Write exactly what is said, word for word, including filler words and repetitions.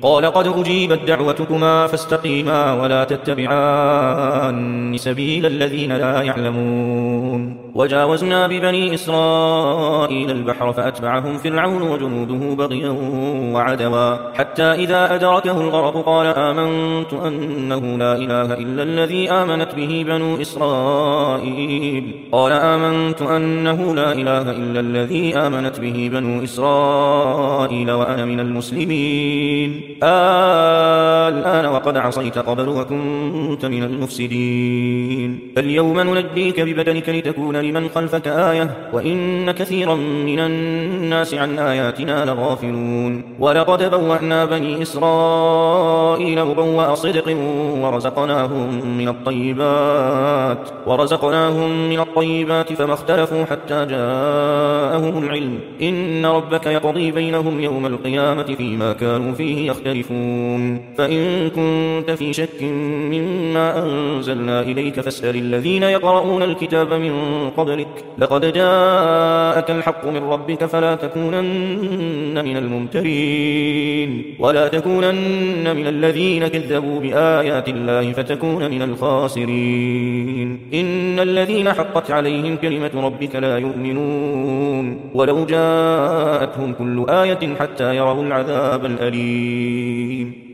قال قد أجيبت دعوتكما فاستقيما ولا تتبعان سبيل الذين لا يعلمون وجاوزنا ببني إسرائيل البحر فأتبعهم فرعون وجنوده بغيا وعدوا حتى إذا أدركه الغرق قال آمنت أنه لا إله إلا الذي آمنت به بنو إسرائيل قال آمنت أنه لا إله إلا الذي آمنت به بنو إسرائيل وأنا من المسلمين الآن وقد عصيت قبل وكنت من المفسدين فاليوم ننجيك ببدنك لتكون لمن خلفك آية وإن كثيرا من الناس عن آياتنا لغافلون ولقد بوأنا بني إسرائيل مبوأ صدق ورزقناهم من الطيبات ورزقناهم من الطيبات فما اختلفوا حتى جاءهم العلم إن ربك يقضي بينهم يوم القيامة فيما كانوا فيه يختلفون فإن كنت في شك مما أنزلنا إليك فاسأل الذين يقرؤون الكتاب من قبلك لقد جاءك الحق من ربك فلا تكونن من الممترين ولا تكونن من الذين كذبوا بآيات الله فتكون من الخاسرين إن الذين حقت عليهم كلمة ربك لا يؤمنون ولو جاءتهم كل آية حتى يروا العذاب الأليم